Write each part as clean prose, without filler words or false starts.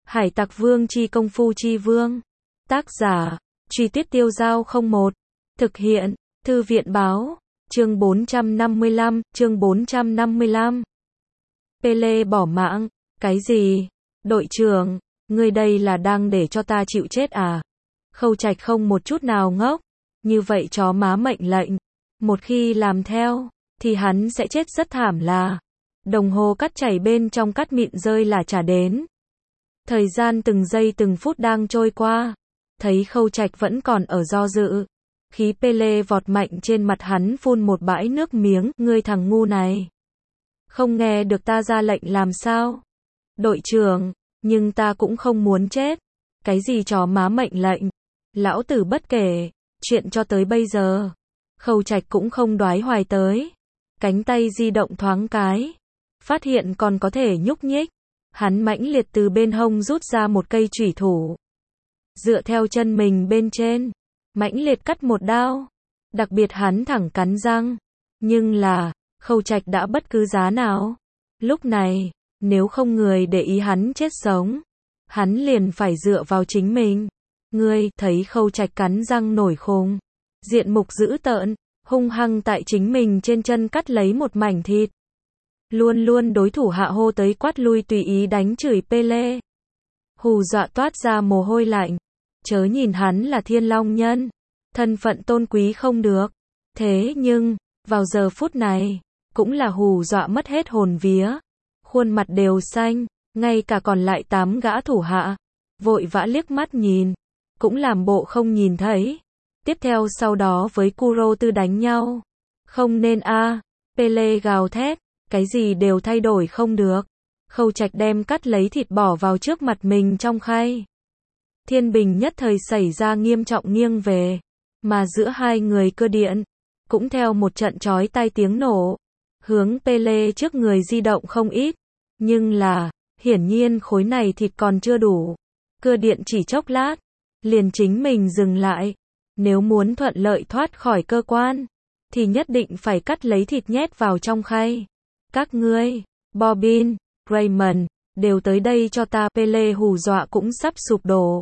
Hải Tặc Vương chi công phu chi vương. Tác giả, Truy Tuyết Tiêu Dao 01. Thực hiện, Thư viện báo. Chương 455. Pele bỏ mạng. Cái gì? Đội trưởng, ngươi đây là đang để cho ta chịu chết à? Khâu Trạch không một chút nào ngốc. Như vậy chó má mệnh lệnh. Một khi làm theo, thì hắn sẽ chết rất thảm là. Đồng hồ cắt chảy bên trong cắt mịn rơi là trả đến. Thời gian từng giây từng phút đang trôi qua. Thấy Khâu Trạch vẫn còn ở do dự. Khí Pele vọt mạnh trên mặt hắn phun một bãi nước miếng. Ngươi thằng ngu này. Không nghe được ta ra lệnh làm sao? Đội trưởng, nhưng ta cũng không muốn chết. Cái gì chó má mệnh lệnh? Lão tử bất kể. Chuyện cho tới bây giờ. Khâu Trạch cũng không đoái hoài tới. Cánh tay di động thoáng cái. Phát hiện còn có thể nhúc nhích. Hắn mãnh liệt từ bên hông rút ra một cây chủy thủ. Dựa theo chân mình bên trên. Mãnh liệt cắt một đao. Đặc biệt hắn thẳng cắn răng. Nhưng là, Khâu Trạch đã bất cứ giá nào. Lúc này, nếu không người để ý hắn chết sống. Hắn liền phải dựa vào chính mình. Ngươi thấy Khâu Trạch cắn răng nổi khùng. Diện mục dữ tợn, hung hăng tại chính mình trên chân cắt lấy một mảnh thịt. Luôn luôn đối thủ hạ hô tới quát lui tùy ý đánh chửi Pele. Hù dọa toát ra mồ hôi lạnh. Chớ nhìn hắn là thiên long nhân. Thân phận tôn quý không được. Thế nhưng, vào giờ phút này, cũng là hù dọa mất hết hồn vía. Khuôn mặt đều xanh, ngay cả còn lại 8 gã thủ hạ. Vội vã liếc mắt nhìn. Cũng làm bộ không nhìn thấy. Tiếp theo sau đó với Kuro Tư đánh nhau. Không nên a. Pele gào thét. Cái gì đều thay đổi không được. Khâu Trạch đem cắt lấy thịt bỏ vào trước mặt mình trong khay. Thiên bình nhất thời xảy ra nghiêm trọng nghiêng về. Mà giữa hai người cơ điện. Cũng theo một trận chói tai tiếng nổ. Hướng Pele trước người di động không ít. Nhưng là, hiển nhiên khối này thịt còn chưa đủ. Cơ điện chỉ chốc lát. Liền chính mình dừng lại. Nếu muốn thuận lợi thoát khỏi cơ quan. Thì nhất định phải cắt lấy thịt nhét vào trong khay. Các ngươi, Bobbin, Raymond, đều tới đây cho ta. Pele hù dọa cũng sắp sụp đổ.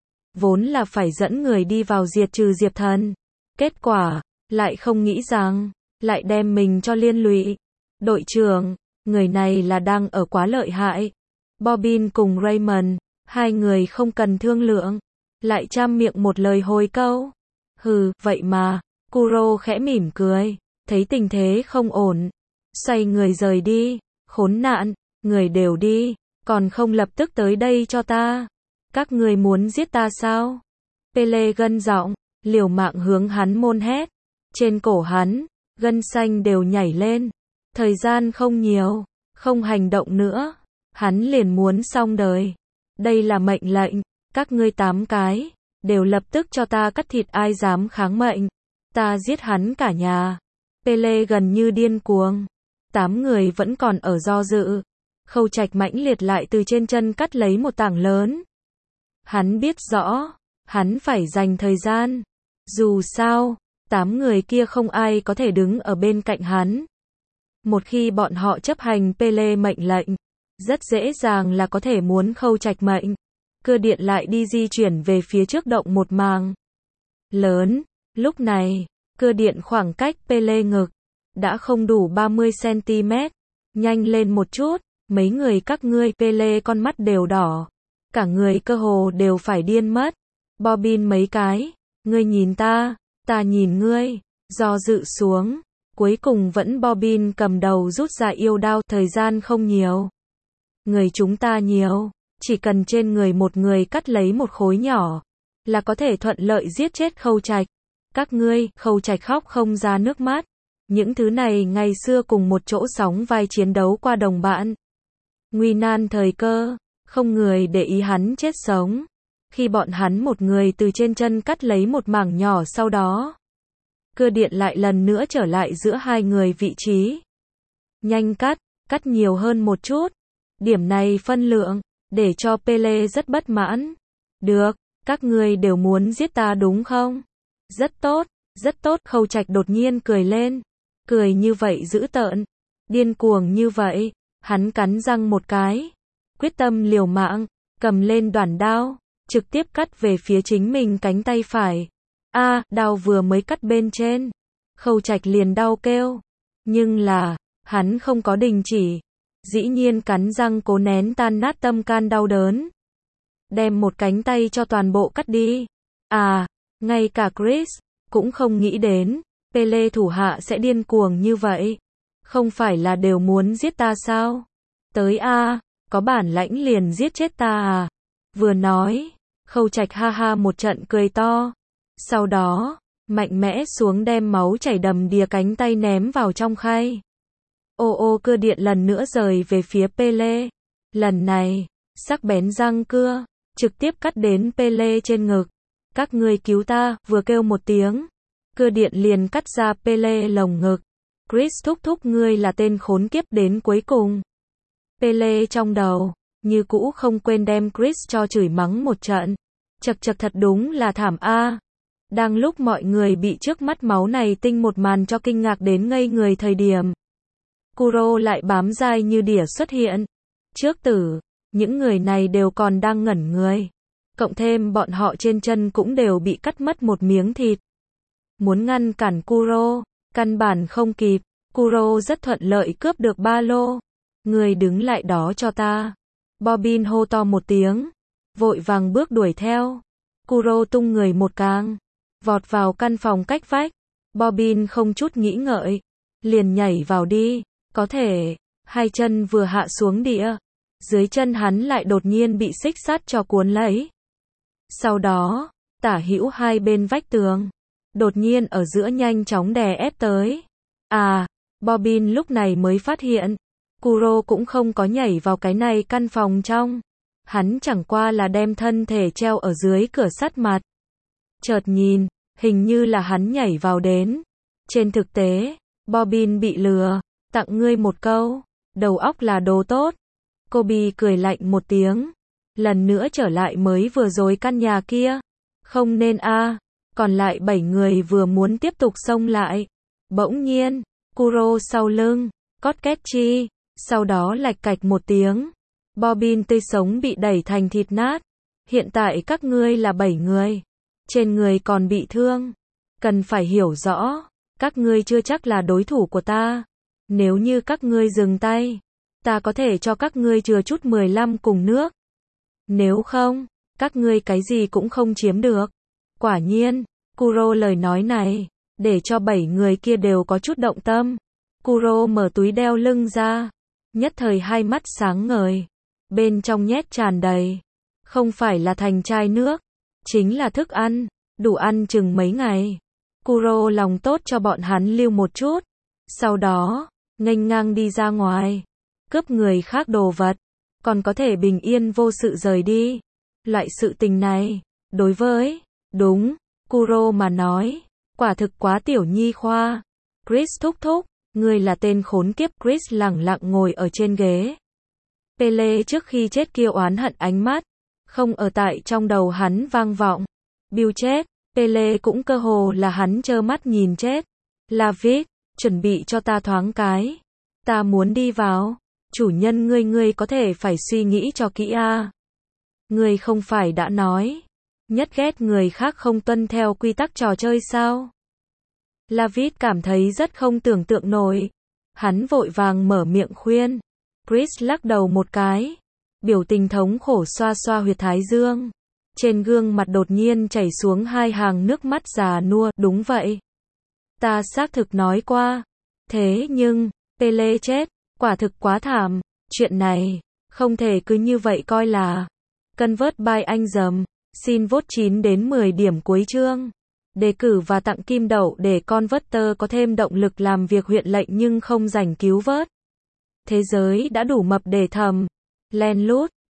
Vốn là phải dẫn người đi vào diệt trừ Diệp Thần. Kết quả, lại không nghĩ rằng, lại đem mình cho liên lụy. Đội trưởng, người này là đang ở quá lợi hại. Bobbin cùng Raymond, hai người không cần thương lượng. Lại trăm miệng một lời hồi câu. Hừ, vậy mà, Kuro khẽ mỉm cười, thấy tình thế không ổn. Xoay người rời đi, khốn nạn, người đều đi, còn không lập tức tới đây cho ta. Các người muốn giết ta sao? Pele gân giọng, liều mạng hướng hắn môn hét. Trên cổ hắn, gân xanh đều nhảy lên. Thời gian không nhiều, không hành động nữa. Hắn liền muốn xong đời. Đây là mệnh lệnh, các ngươi 8 cái, đều lập tức cho ta cắt thịt, ai dám kháng mệnh. Ta giết hắn cả nhà. Pele gần như điên cuồng. 8 người vẫn còn ở do dự. Khâu Trạch mãnh liệt lại từ trên chân cắt lấy một tảng lớn. Hắn biết rõ, hắn phải dành thời gian. Dù sao, 8 người kia không ai có thể đứng ở bên cạnh hắn. Một khi bọn họ chấp hành Pele mệnh lệnh, rất dễ dàng là có thể muốn Khâu Trạch mệnh. Cơ điện lại đi di chuyển về phía trước động một màng lớn. Lúc này, cơ điện khoảng cách Pele ngực đã không đủ 30 cm. Nhanh lên một chút, mấy người các ngươi. Pele con mắt đều đỏ. Cả người cơ hồ đều phải điên mất. Bobbin mấy cái. Ngươi nhìn ta, ta nhìn ngươi. Do dự xuống. Cuối cùng vẫn Bobbin cầm đầu rút ra yêu đao. Thời gian không nhiều. Người chúng ta nhiều. Chỉ cần trên người một người cắt lấy một khối nhỏ. Là có thể thuận lợi giết chết Khâu Trạch. Các ngươi. Khâu Trạch khóc không ra nước mắt. Những thứ này ngày xưa cùng một chỗ sóng vai chiến đấu qua đồng bạn. Nguy nan thời cơ, không người để ý hắn chết sống. Khi bọn hắn một người từ trên chân cắt lấy một mảng nhỏ sau đó. Cơ điện lại lần nữa trở lại giữa hai người vị trí. Nhanh cắt, cắt nhiều hơn một chút. Điểm này phân lượng, để cho Pele rất bất mãn. Được, các ngươi đều muốn giết ta đúng không? Rất tốt, rất tốt. Khâu Trạch đột nhiên cười lên. Cười như vậy dữ tợn, điên cuồng như vậy, hắn cắn răng một cái, quyết tâm liều mạng, cầm lên đoản đao, trực tiếp cắt về phía chính mình cánh tay phải. Đao vừa mới cắt bên trên, Khâu Trạch liền đau kêu. Nhưng là, hắn không có đình chỉ. Dĩ nhiên cắn răng cố nén tan nát tâm can đau đớn. Đem một cánh tay cho toàn bộ cắt đi. Ngay cả Chris cũng không nghĩ đến, Pele thủ hạ sẽ điên cuồng như vậy. Không phải là đều muốn giết ta sao? Tới có bản lãnh liền giết chết ta à? Vừa nói, Khâu Trạch ha ha một trận cười to. Sau đó, mạnh mẽ xuống đem máu chảy đầm đìa cánh tay ném vào trong khay. Cưa điện lần nữa rời về phía Pele. Lần này, sắc bén răng cưa, trực tiếp cắt đến Pele trên ngực. Các ngươi cứu ta, vừa kêu một tiếng. Cưa điện liền cắt ra Pele lồng ngực. Chris thúc ngươi là tên khốn kiếp đến cuối cùng. Pele trong đầu, như cũ không quên đem Chris cho chửi mắng một trận. Chật thật đúng là thảm Đang lúc mọi người bị trước mắt máu này tinh một màn cho kinh ngạc đến ngây người thời điểm. Kuro lại bám dai như đỉa xuất hiện. Trước tử, những người này đều còn đang ngẩn người. Cộng thêm bọn họ trên chân cũng đều bị cắt mất một miếng thịt. Muốn ngăn cản Kuro, căn bản không kịp. Kuro rất thuận lợi cướp được ba lô. Người đứng lại đó cho ta. Bobbin hô to một tiếng. Vội vàng bước đuổi theo. Kuro tung người một cang. Vọt vào căn phòng cách vách. Bobbin không chút nghĩ ngợi. Liền nhảy vào đi. Có thể, hai chân vừa hạ xuống địa. Dưới chân hắn lại đột nhiên bị xích sắt cho cuốn lấy. Sau đó, tả hữu hai bên vách tường. Đột nhiên ở giữa nhanh chóng đè ép tới. Bobbin lúc này mới phát hiện. Kuro cũng không có nhảy vào cái này căn phòng trong. Hắn chẳng qua là đem thân thể treo ở dưới cửa sắt mặt. Chợt nhìn, hình như là hắn nhảy vào đến. Trên thực tế, Bobbin bị lừa. Tặng ngươi một câu, đầu óc là đồ tốt. Kobe cười lạnh một tiếng. Lần nữa trở lại mới vừa rồi căn nhà kia. Không nên còn lại 7 người vừa muốn tiếp tục xông lại. Bỗng nhiên, Kuro sau lưng, cót két chi. Sau đó lạch cạch một tiếng. Bobbin tươi sống bị đẩy thành thịt nát. Hiện tại các ngươi là 7 người. Trên người còn bị thương. Cần phải hiểu rõ, các ngươi chưa chắc là đối thủ của ta. Nếu như các ngươi dừng tay, ta có thể cho các ngươi chừa chút 15 cùng nước. Nếu không, các ngươi cái gì cũng không chiếm được. Quả nhiên, Kuro lời nói này, để cho 7 người kia đều có chút động tâm. Kuro mở túi đeo lưng ra, nhất thời hai mắt sáng ngời. Bên trong nhét tràn đầy, không phải là thành chai nước, chính là thức ăn, đủ ăn chừng mấy ngày. Kuro lòng tốt cho bọn hắn lưu một chút. Sau đó, nghênh ngang đi ra ngoài, cướp người khác đồ vật, còn có thể bình yên vô sự rời đi. Loại sự tình này, đối với, Kuro mà nói, quả thực quá tiểu nhi khoa. Chris thúc, ngươi là tên khốn kiếp. Chris lẳng lặng ngồi ở trên ghế. Pele trước khi chết kia oán hận ánh mắt, không ở tại trong đầu hắn vang vọng. Bill chết, Pele cũng cơ hồ là hắn trơ mắt nhìn chết. Lavid, chuẩn bị cho ta thoáng cái. Ta muốn đi vào. Chủ nhân ngươi có thể phải suy nghĩ cho kỹ Ngươi không phải đã nói, nhất ghét người khác không tuân theo quy tắc trò chơi sao? Lavid cảm thấy rất không tưởng tượng nổi. Hắn vội vàng mở miệng khuyên. Chris lắc đầu một cái. Biểu tình thống khổ xoa xoa huyệt thái dương. Trên gương mặt đột nhiên chảy xuống 2 hàng nước mắt già nua. Đúng vậy. Ta xác thực nói qua. Thế nhưng, Pele chết, quả thực quá thảm. Chuyện này, không thể cứ như vậy coi là. Convert by anh dầm. Xin vote 9 đến 10 điểm cuối chương. Đề cử và tặng kim đậu để Converter có thêm động lực làm việc huyện lệnh nhưng không rảnh cứu vớt. Thế giới đã đủ mập để thầm. Len lút.